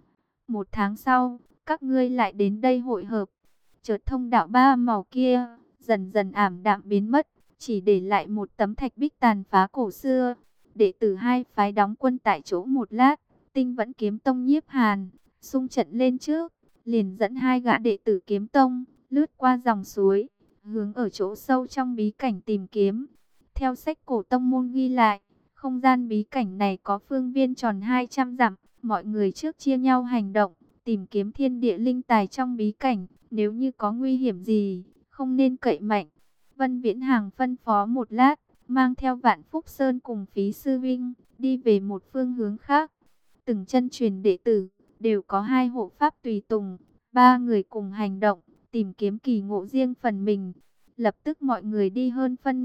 A: Một tháng sau, các ngươi lại đến đây hội hợp. Chợt thông đạo ba màu kia, dần dần ảm đạm biến mất, chỉ để lại một tấm thạch bích tàn phá cổ xưa. Đệ tử hai phái đóng quân tại chỗ một lát, Tinh Vẫn Kiếm Tông Nhiếp Hàn xung trận lên trước, liền dẫn hai gã đệ tử Kiếm Tông lướt qua dòng suối, hướng ở chỗ sâu trong bí cảnh tìm kiếm. Theo sách cổ tông môn ghi lại, không gian bí cảnh này có phương viên tròn hai trăm dặm, mọi người trước chia nhau hành động, tìm kiếm thiên địa linh tài trong bí cảnh, nếu như có nguy hiểm gì, không nên cậy mạnh. Vân Viễn Hàng phân phó một lát, mang theo Vạn Phúc Sơn cùng Phí Sư Vinh, đi về một phương hướng khác. Từng chân truyền đệ tử, đều có hai hộ pháp tùy tùng, ba người cùng hành động, tìm kiếm kỳ ngộ riêng phần mình. Lập tức mọi người đi hơn phân nửa,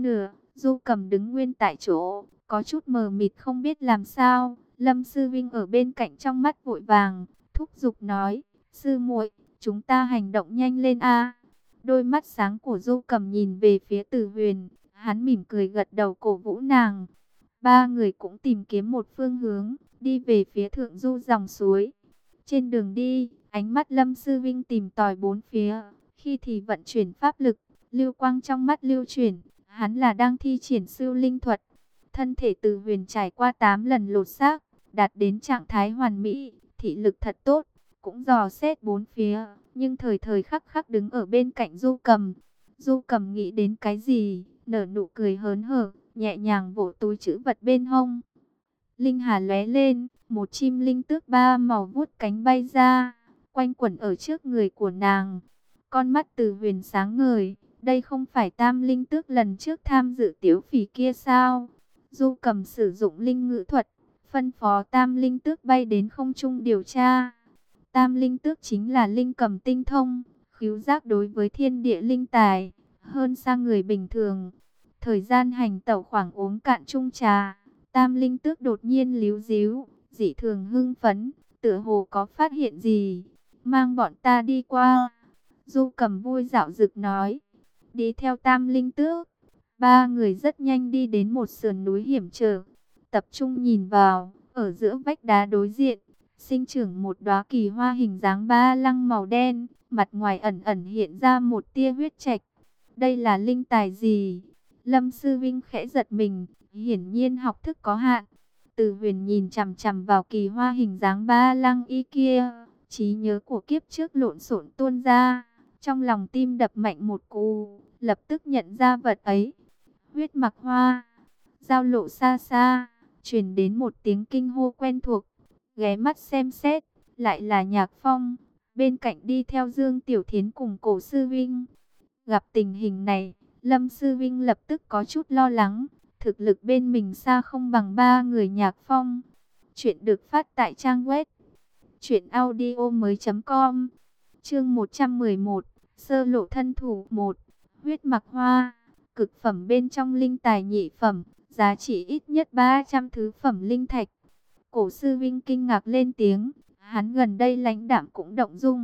A: Du Cầm đứng nguyên tại chỗ, có chút mờ mịt không biết làm sao. Lâm Sư Vinh ở bên cạnh trong mắt vội vàng, thúc giục nói, sư muội, chúng ta hành động nhanh lên a. Đôi mắt sáng của Du Cầm nhìn về phía Từ Huyền, hắn mỉm cười gật đầu cổ vũ nàng. Ba người cũng tìm kiếm một phương hướng, đi về phía thượng du dòng suối. Trên đường đi, ánh mắt Lâm Sư Vinh tìm tòi bốn phía, khi thì vận chuyển pháp lực, lưu quang trong mắt lưu chuyển, hắn là đang thi triển siêu linh thuật. Thân thể Từ Huyền trải qua tám lần lột xác, đạt đến trạng thái hoàn mỹ, thị lực thật tốt, cũng dò xét bốn phía, nhưng thời thời khắc khắc đứng ở bên cạnh Du Cầm. Du Cầm nghĩ đến cái gì, nở nụ cười hớn hở, nhẹ nhàng vỗ túi trữ vật bên hông. Linh hà lóe lên, một chim linh tước ba màu vuốt cánh bay ra, quanh quẩn ở trước người của nàng. Con mắt Từ Huyền sáng ngời, đây không phải tam linh tước lần trước tham dự tiếu phỉ kia sao? Du Cầm sử dụng linh ngữ thuật, phân phó tam linh tước bay đến không trung điều tra. Tam linh tước chính là linh cầm tinh thông, khứu giác đối với thiên địa linh tài, hơn xa người bình thường. Thời gian hành tẩu khoảng uống cạn chung trà, tam linh tước đột nhiên líu díu, dị thường hưng phấn, tựa hồ có phát hiện gì. Mang bọn ta đi qua. Du Cầm vui dạo dực nói. Đi theo tam linh tước, ba người rất nhanh đi đến một sườn núi hiểm trở. Tập trung nhìn vào, ở giữa vách đá đối diện, sinh trưởng một đóa kỳ hoa hình dáng ba lăng màu đen, mặt ngoài ẩn ẩn hiện ra một tia huyết trạch. Đây là linh tài gì? Lâm Sư Vinh khẽ giật mình, hiển nhiên học thức có hạn. Từ Huyền nhìn chằm chằm vào kỳ hoa hình dáng ba lăng y kia, trí nhớ của kiếp trước lộn xộn tuôn ra, trong lòng tim đập mạnh một cú, lập tức nhận ra vật ấy. Huyết mặc hoa. Giao lộ xa xa, truyền đến một tiếng kinh hô quen thuộc. Ghé mắt xem xét, lại là Nhạc Phong, bên cạnh đi theo Dương Tiểu Thiến cùng Cổ Sư Vinh. Gặp tình hình này, Lâm Sư Vinh lập tức có chút lo lắng, thực lực bên mình xa không bằng ba người Nhạc Phong. Chuyện được phát tại trang web truyện audio mới chấm com. Chương một trăm mười một, sơ lộ thân thủ một. Huyết mặc hoa, cực phẩm bên trong linh tài nhị phẩm, giá trị ít nhất ba trăm thứ phẩm linh thạch. Cổ Sư Vinh kinh ngạc lên tiếng, hắn gần đây lãnh đạm cũng động dung.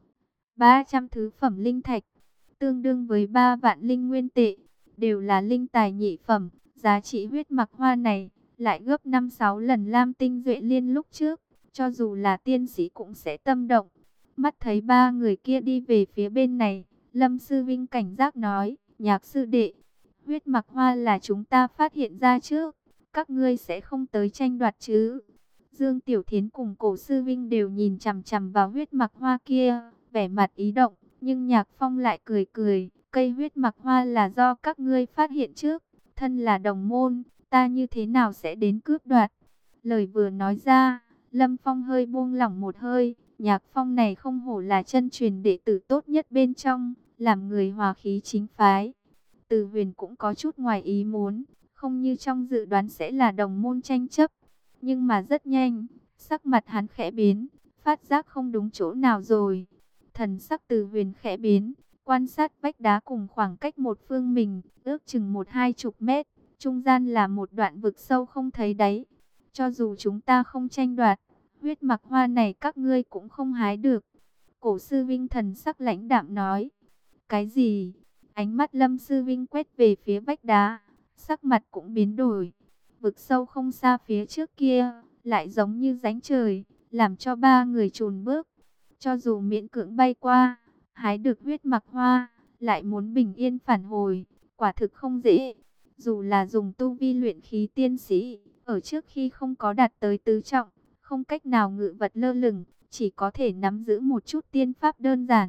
A: ba trăm thứ phẩm linh thạch, tương đương với ba vạn linh nguyên tệ, đều là linh tài nhị phẩm, giá trị huyết mặc hoa này lại gấp năm sáu lần lam tinh duệ liên lúc trước, cho dù là tiên sĩ cũng sẽ tâm động. Mắt thấy ba người kia đi về phía bên này, Lâm Sư Vinh cảnh giác nói, Nhạc sư đệ, huyết mặc hoa là chúng ta phát hiện ra trước, các ngươi sẽ không tới tranh đoạt chứ? Dương Tiểu Thiến cùng Cổ Sư Vinh đều nhìn chằm chằm vào huyết mặc hoa kia, vẻ mặt ý động, nhưng Nhạc Phong lại cười cười, cây huyết mặc hoa là do các ngươi phát hiện trước, thân là đồng môn, ta như thế nào sẽ đến cướp đoạt? Lời vừa nói ra, Lâm Phong hơi buông lỏng một hơi, Nhạc Phong này không hổ là chân truyền đệ tử tốt nhất bên trong, làm người hòa khí chính phái. Từ Huyền cũng có chút ngoài ý muốn, không như trong dự đoán sẽ là đồng môn tranh chấp. Nhưng mà rất nhanh, sắc mặt hắn khẽ biến, phát giác không đúng chỗ nào rồi. Thần sắc Từ Huyền khẽ biến, quan sát vách đá cùng khoảng cách một phương mình, ước chừng một hai chục mét, trung gian là một đoạn vực sâu không thấy đáy. Cho dù chúng ta không tranh đoạt, huyết mặc hoa này các ngươi cũng không hái được. Cổ Sư Vinh thần sắc lãnh đạm nói. Cái gì? Ánh mắt Lâm Sư Vinh quét về phía vách đá, sắc mặt cũng biến đổi. Vực sâu không xa phía trước kia, lại giống như rãnh trời, làm cho ba người chùn bước. Cho dù miễn cưỡng bay qua, hái được huyết mặc hoa, lại muốn bình yên phản hồi, quả thực không dễ. Dù là dùng tu vi luyện khí tiên sĩ, ở trước khi không có đạt tới tứ trọng, không cách nào ngự vật lơ lửng, chỉ có thể nắm giữ một chút tiên pháp đơn giản.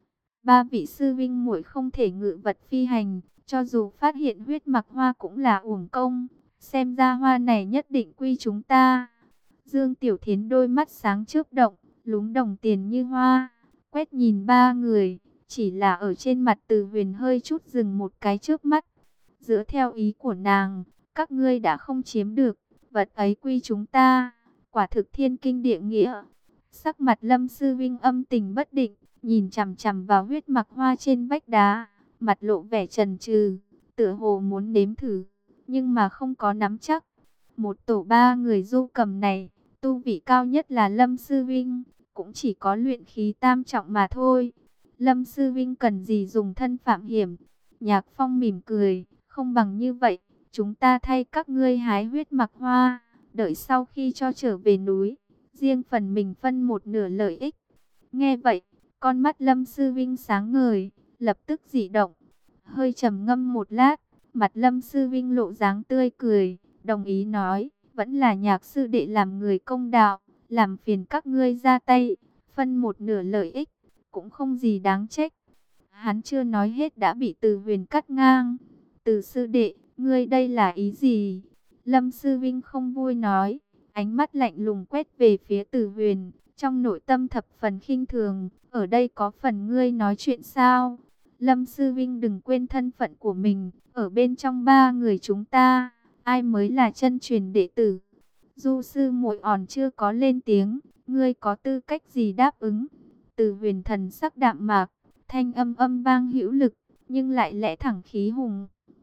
A: Ba vị sư vinh muội không thể ngự vật phi hành, cho dù phát hiện huyết mặc hoa cũng là uổng công. Xem ra hoa này nhất định quy chúng ta. Dương Tiểu Thiến đôi mắt sáng chớp động, lúm đồng tiền như hoa, quét nhìn ba người, chỉ là ở trên mặt Từ Huyền hơi chút dừng một cái chớp mắt. Dựa theo ý của nàng, các ngươi đã không chiếm được, vật ấy quy chúng ta, quả thực thiên kinh địa nghĩa. Sắc mặt Lâm Sư Vinh âm tình bất định, nhìn chằm chằm vào huyết mặc hoa trên vách đá, mặt lộ vẻ chần chừ. tựa hồ muốn nếm thử, nhưng mà không có nắm chắc. Một tổ ba người Du Cầm này, tu vị cao nhất là Lâm Sư Vinh, cũng chỉ có luyện khí tam trọng mà thôi. Lâm Sư Vinh cần gì dùng thân phạm hiểm? Nhạc Phong mỉm cười, không bằng như vậy, chúng ta thay các ngươi hái huyết mạch hoa, đợi sau khi cho trở về núi, riêng phần mình phân một nửa lợi ích. Nghe vậy, con mắt Lâm Sư Vinh sáng ngời, lập tức dị động. Hơi trầm ngâm một lát, mặt Lâm Sư Vinh lộ dáng tươi cười, đồng ý nói, vẫn là Nhạc sư đệ làm người công đạo, làm phiền các ngươi ra tay, phân một nửa lợi ích, cũng không gì đáng trách. Hắn chưa nói hết đã bị Từ Huyền cắt ngang. Từ sư đệ, ngươi đây là ý gì? Lâm Sư Vinh không vui nói, ánh mắt lạnh lùng quét về phía Từ Huyền, trong nội tâm thập phần khinh thường, ở đây có phần ngươi nói chuyện sao? Lâm Sư Vinh đừng quên thân phận của mình, ở bên trong ba người chúng ta, ai mới là chân truyền đệ tử? Du sư muội òn chưa có lên tiếng, ngươi có tư cách gì đáp ứng? Từ Huyền thần sắc đạm mạc, thanh âm âm vang hữu lực, nhưng lại lẽ thẳng khí hùng.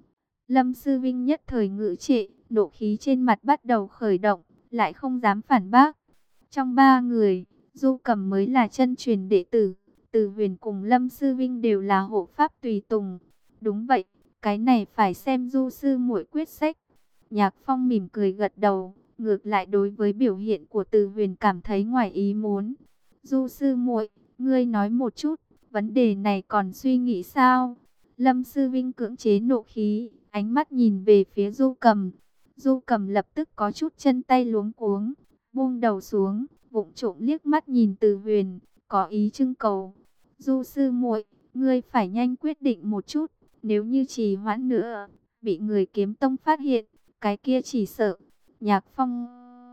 A: Lâm Sư Vinh nhất thời ngự trệ, nộ khí trên mặt bắt đầu khởi động, lại không dám phản bác. Trong ba người, Du Cầm mới là chân truyền đệ tử, Từ Huyền cùng Lâm Sư Vinh đều là hộ pháp tùy tùng. Đúng vậy, cái này phải xem Du sư muội quyết sách. Nhạc Phong mỉm cười gật đầu, ngược lại đối với biểu hiện của Từ Huyền cảm thấy ngoài ý muốn. Du sư muội, ngươi nói một chút, vấn đề này còn suy nghĩ sao? Lâm Sư Vinh cưỡng chế nộ khí, ánh mắt nhìn về phía Du Cầm. Du Cầm lập tức có chút chân tay luống cuống, buông đầu xuống, vụng trộm liếc mắt nhìn Từ Huyền, có ý trưng cầu. Du sư muội, ngươi phải nhanh quyết định một chút, nếu như trì hoãn nữa, bị người Kiếm Tông phát hiện, cái kia chỉ sợ. Nhạc Phong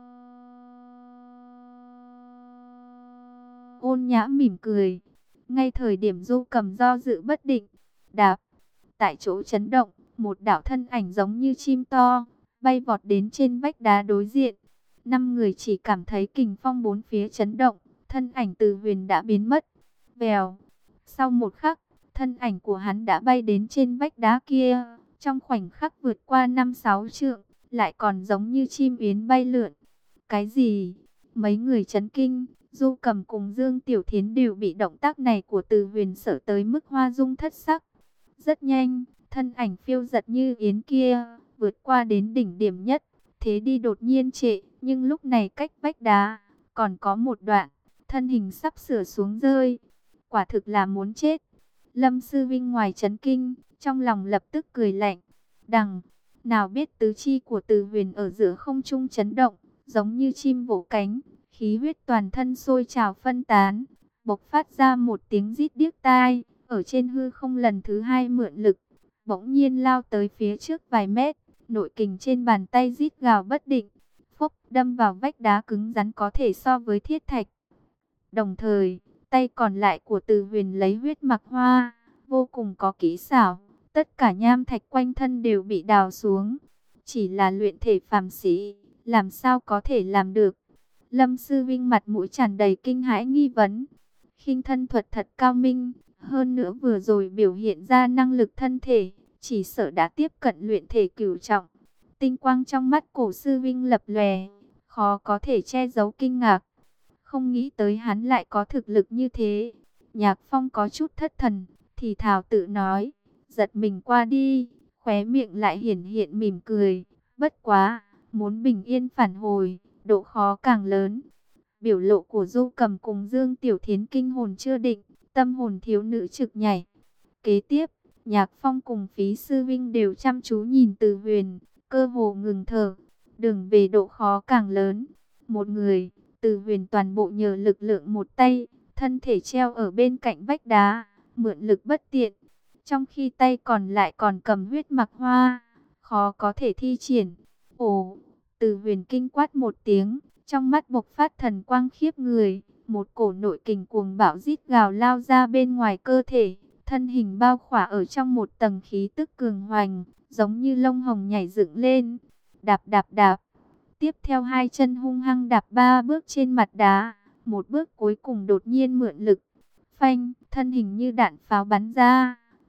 A: ôn nhã mỉm cười, ngay thời điểm Du Cầm do dự bất định, đạp, tại chỗ chấn động, một đạo thân ảnh giống như chim to, bay vọt đến trên vách đá đối diện. Năm người chỉ cảm thấy kình phong bốn phía chấn động, thân ảnh Từ Huyền đã biến mất. Vèo, sau một khắc, thân ảnh của hắn đã bay đến trên vách đá kia, trong khoảnh khắc vượt qua năm sáu trượng, lại còn giống như chim yến bay lượn. Cái gì? Mấy người chấn kinh, Du Cầm cùng Dương Tiểu Thiến đều bị động tác này của Từ Huyền sợ tới mức hoa dung thất sắc. Rất nhanh, thân ảnh phiêu giật như yến kia, vượt qua đến đỉnh điểm nhất, thế đi đột nhiên trệ, nhưng lúc này cách vách đá, còn có một đoạn, thân hình sắp sửa xuống rơi. Quả thực là muốn chết. Lâm Sư Vinh ngoài chấn kinh, trong lòng lập tức cười lạnh. Đằng, nào biết tứ chi của Từ Huyền ở giữa không trung chấn động, giống như chim vỗ cánh, khí huyết toàn thân sôi trào phân tán, bộc phát ra một tiếng rít điếc tai, ở trên hư không lần thứ hai mượn lực, bỗng nhiên lao tới phía trước vài mét, nội kình trên bàn tay rít gào bất định, phốc đâm vào vách đá cứng rắn có thể so với thiết thạch. Đồng thời, tay còn lại của Từ Huyền lấy huyết mạch hoa, vô cùng có kỹ xảo, tất cả nham thạch quanh thân đều bị đào xuống. Chỉ là luyện thể phàm sĩ, làm sao có thể làm được? Lâm Sư Vinh mặt mũi tràn đầy kinh hãi nghi vấn. Khinh thân thuật thật cao minh, hơn nữa vừa rồi biểu hiện ra năng lực thân thể, chỉ sợ đã tiếp cận luyện thể cửu trọng. Tinh quang trong mắt cổ Sư Vinh lập lòe, khó có thể che giấu kinh ngạc. Không nghĩ tới hắn lại có thực lực như thế. Nhạc Phong có chút thất thần, thì thào tự nói, giật mình qua đi, khóe miệng lại hiển hiện mỉm cười. Bất quá, muốn bình yên phản hồi, độ khó càng lớn. Biểu lộ của Du Cầm cùng Dương Tiểu Thiến kinh hồn chưa định, tâm hồn thiếu nữ trực nhảy. Kế tiếp, Nhạc Phong cùng Phí Sư Vinh đều chăm chú nhìn Từ Huyền, cơ hồ ngừng thở. Đường về độ khó càng lớn. Một người, Từ Huyền toàn bộ nhờ lực lượng một tay, thân thể treo ở bên cạnh vách đá, mượn lực bất tiện. Trong khi tay còn lại còn cầm huyết mạch hoa, khó có thể thi triển. Ồ, Từ Huyền kinh quát một tiếng, trong mắt bộc phát thần quang khiếp người, một cổ nội kình cuồng bạo rít gào lao ra bên ngoài cơ thể, thân hình bao khỏa ở trong một tầng khí tức cường hoành, giống như lông hồng nhảy dựng lên, đạp đạp đạp. Tiếp theo hai chân hung hăng đạp ba bước trên mặt đá, một bước cuối cùng đột nhiên mượn lực, phanh, thân hình như đạn pháo bắn ra,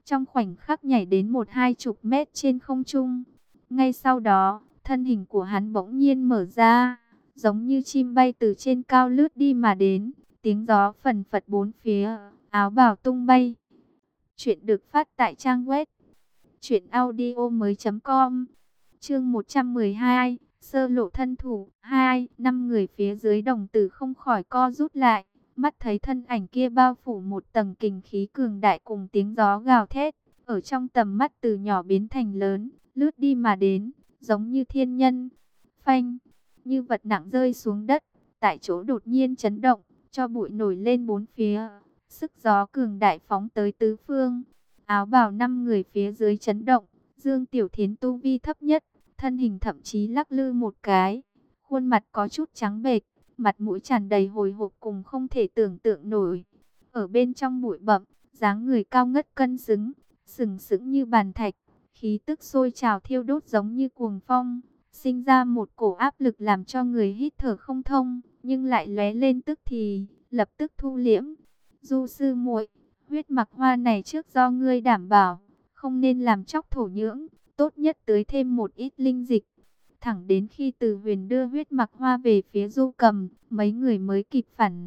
A: trong khoảnh khắc nhảy đến một hai chục mét trên không trung. Ngay sau đó, thân hình của hắn bỗng nhiên mở ra, giống như chim bay từ trên cao lướt đi mà đến, tiếng gió phần phật bốn phía, áo bào tung bay. Chuyện được phát tại trang web truyện audio mới chấm com. Chương một trăm mười hai, sơ lộ thân thủ. Hai, năm người phía dưới đồng tử không khỏi co rút lại, mắt thấy thân ảnh kia bao phủ một tầng kình khí cường đại cùng tiếng gió gào thét, ở trong tầm mắt từ nhỏ biến thành lớn, lướt đi mà đến, giống như thiên nhân. Phanh, như vật nặng rơi xuống đất, tại chỗ đột nhiên chấn động, cho bụi nổi lên bốn phía, sức gió cường đại phóng tới tứ phương. Áo bào năm người phía dưới chấn động, Dương Tiểu Thiến tu vi thấp nhất, thân hình thậm chí lắc lư một cái, khuôn mặt có chút trắng bệch, mặt mũi tràn đầy hồi hộp cùng không thể tưởng tượng nổi. Ở bên trong bụi bặm, dáng người cao ngất cân xứng, sừng sững như bàn thạch, khí tức sôi trào thiêu đốt giống như cuồng phong, sinh ra một cổ áp lực làm cho người hít thở không thông, nhưng lại lóe lên tức thì lập tức thu liễm. Du sư muội, huyết mặc hoa này trước do ngươi đảm bảo, không nên làm chóc thổ nhưỡng, tốt nhất tưới thêm một ít linh dịch. Thẳng đến khi Từ Huyền đưa huyết mặc hoa về phía Du Cầm, mấy người mới kịp phản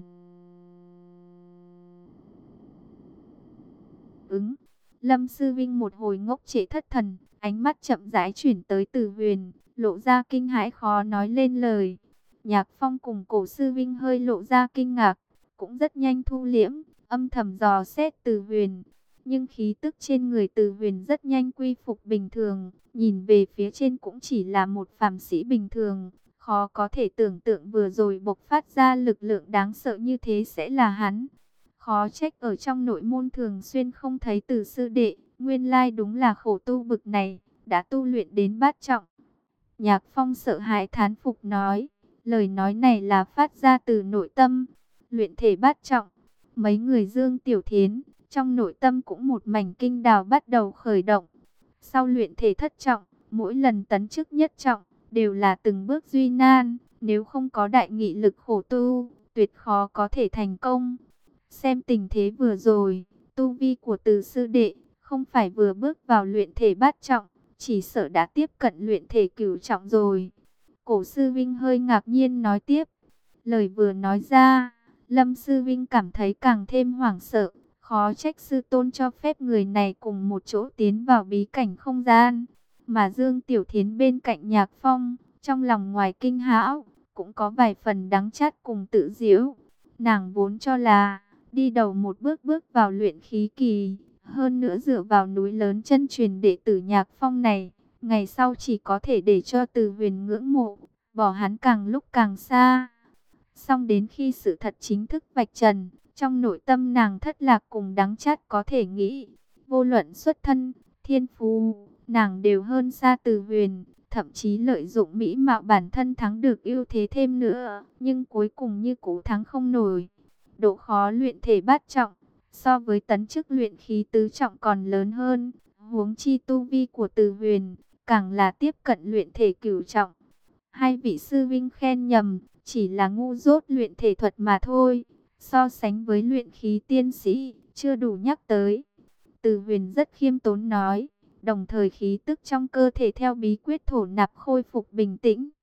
A: ứng. Lâm Sư Vinh một hồi ngốc trệ thất thần, ánh mắt chậm rãi chuyển tới Từ Huyền, lộ ra kinh hãi khó nói lên lời. Nhạc Phong cùng Cổ Sư Vinh hơi lộ ra kinh ngạc, cũng rất nhanh thu liễm, âm thầm dò xét Từ Huyền. Nhưng khí tức trên người Từ Huyền rất nhanh quy phục bình thường, nhìn về phía trên cũng chỉ là một phàm sĩ bình thường, khó có thể tưởng tượng vừa rồi bộc phát ra lực lượng đáng sợ như thế sẽ là hắn. Khó trách ở trong nội môn thường xuyên không thấy Từ sư đệ, nguyên lai đúng là khổ tu bực này, đã tu luyện đến bát trọng. Nhạc Phong sợ hãi thán phục nói, lời nói này là phát ra từ nội tâm, luyện thể bát trọng. Mấy người Dương Tiểu Thiến, trong nội tâm cũng một mảnh kinh đào bắt đầu khởi động. Sau luyện thể thất trọng, mỗi lần tấn chức nhất trọng, đều là từng bước duy nan, nếu không có đại nghị lực khổ tu, tuyệt khó có thể thành công. Xem tình thế vừa rồi, tu vi của Từ sư đệ, không phải vừa bước vào luyện thể bát trọng, chỉ sợ đã tiếp cận luyện thể cửu trọng rồi. Cổ Sư Vinh hơi ngạc nhiên nói tiếp, lời vừa nói ra, Lâm Sư Vinh cảm thấy càng thêm hoảng sợ, khó trách sư tôn cho phép người này cùng một chỗ tiến vào bí cảnh không gian. Mà Dương Tiểu Thiến bên cạnh Nhạc Phong, trong lòng ngoài kinh hãi, cũng có vài phần đắng chát cùng tự giễu. Nàng vốn cho là, đi đầu một bước bước vào luyện khí kỳ, hơn nữa dựa vào núi lớn chân truyền đệ tử Nhạc Phong này, ngày sau chỉ có thể để cho Từ Huyền ngưỡng mộ, bỏ hắn càng lúc càng xa. Xong đến khi sự thật chính thức vạch trần, trong nội tâm nàng thất lạc cùng đắng chát có thể nghĩ, vô luận xuất thân, thiên phú, nàng đều hơn xa Từ Huyền, thậm chí lợi dụng mỹ mạo bản thân thắng được ưu thế thêm nữa, nhưng cuối cùng như cũ thắng không nổi. Độ khó luyện thể bát trọng, so với tấn chức luyện khí tứ trọng còn lớn hơn, huống chi tu vi của Từ Huyền, càng là tiếp cận luyện thể cửu trọng. Hai vị sư vinh khen nhầm, chỉ là ngu dốt luyện thể thuật mà thôi, so sánh với luyện khí tiên sĩ, chưa đủ nhắc tới. Từ Huyền rất khiêm tốn nói, đồng thời khí tức trong cơ thể theo bí quyết thổ nạp khôi phục bình tĩnh,